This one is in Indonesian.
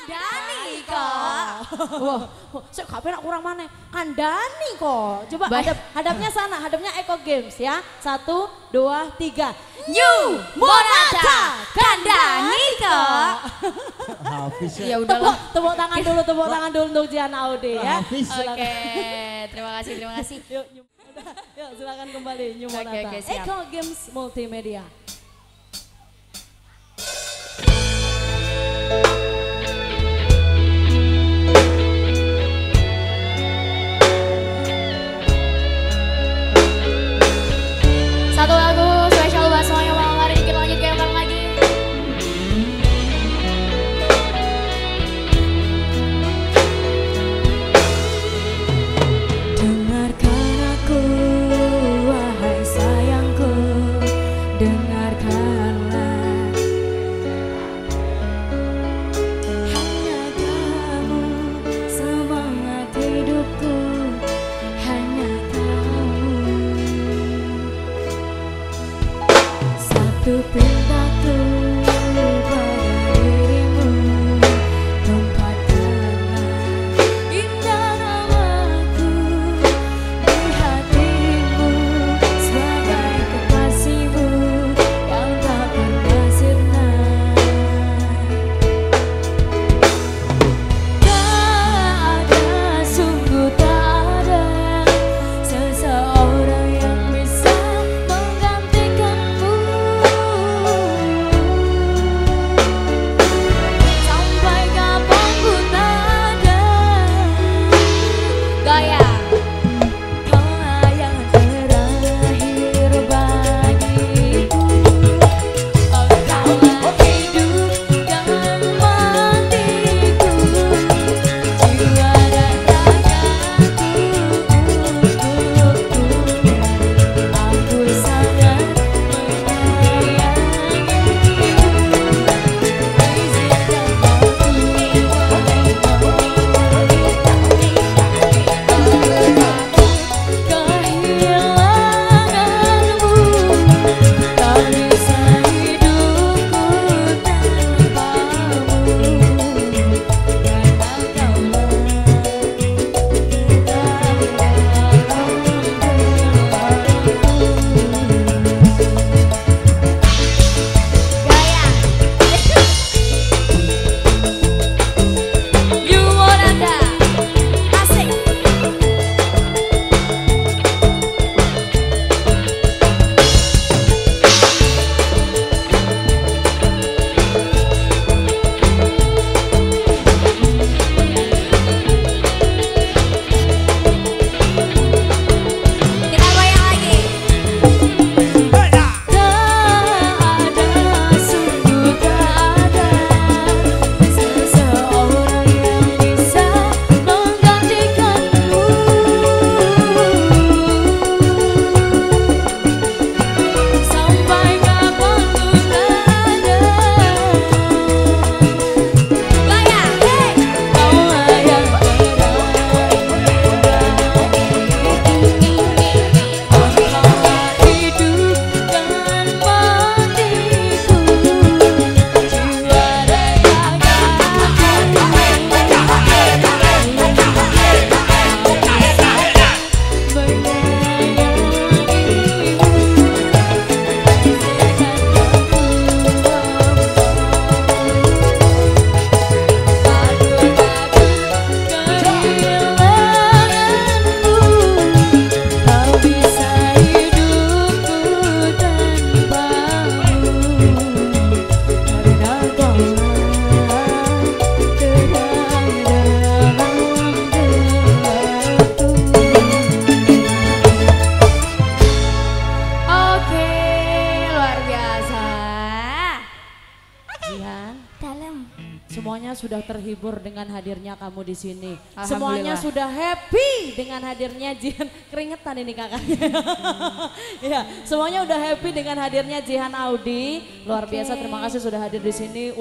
Kandani kok. Wah, saya gak penak kurang mana. Kandani kok. Coba hadapnya sana, hadapnya Eko Games ya. 1, 2, 3. New Monata Kandani kok. Hafiz Ya udahlah. Tepuk tangan dulu untuk Jihan Audi ya. Hafiz. Oke, terima kasih. Yuk, silakan kembali New Monata. Oke, siap. Eko Games Multimedia. Satu lagu spesial buat semuanya malam hari ini, kita lanjut ke yang baru lagi. Dengarkan aku, wahai sayangku, dengarkanlah. Hanya kamu, semangat hidupku, hanya kamu. Satu pintaku pada dirimu, tempatkanlah indah namaku di hatimu sebagai kekasihmu yang tak pernah sirna. Tak ada, sungguh tak ada seseorang yang bisa menggantikanmu. Sampai kapanpun tak ada. Goyang. Kaulah yang terakhir bagiku. Kaulah hidup dan matiku, jiwa dan ragaku untukmu. Aku sangat menyayangimu. Izinkan aku kehilanganmu, tak bisa hidupku tanpamu, karena Goyang. New Monata. Asik. Kita goyang lagi. tak ada, sungguh tak ada seseorang yang bisa menggantikanmu. Sampai kapanpun tak ada. Goyang. Hey. Kaulah yang terakhir bagiku. Kaulah hidup dan matiku, jiwa dan tak bisa hidupku tanpamu, karena kaulah terang dalam gelapku. Oke, luar biasa. Jihan, Dalam. semuanya sudah terhibur dengan hadirnya kamu di sini. Alhamdulillah. Semuanya sudah happy dengan hadirnya Jihan. Keringetan ini kakaknya. Ya, semuanya udah happy dengan hadirnya Jihan Audi. Luar biasa, terima kasih sudah hadir di sini.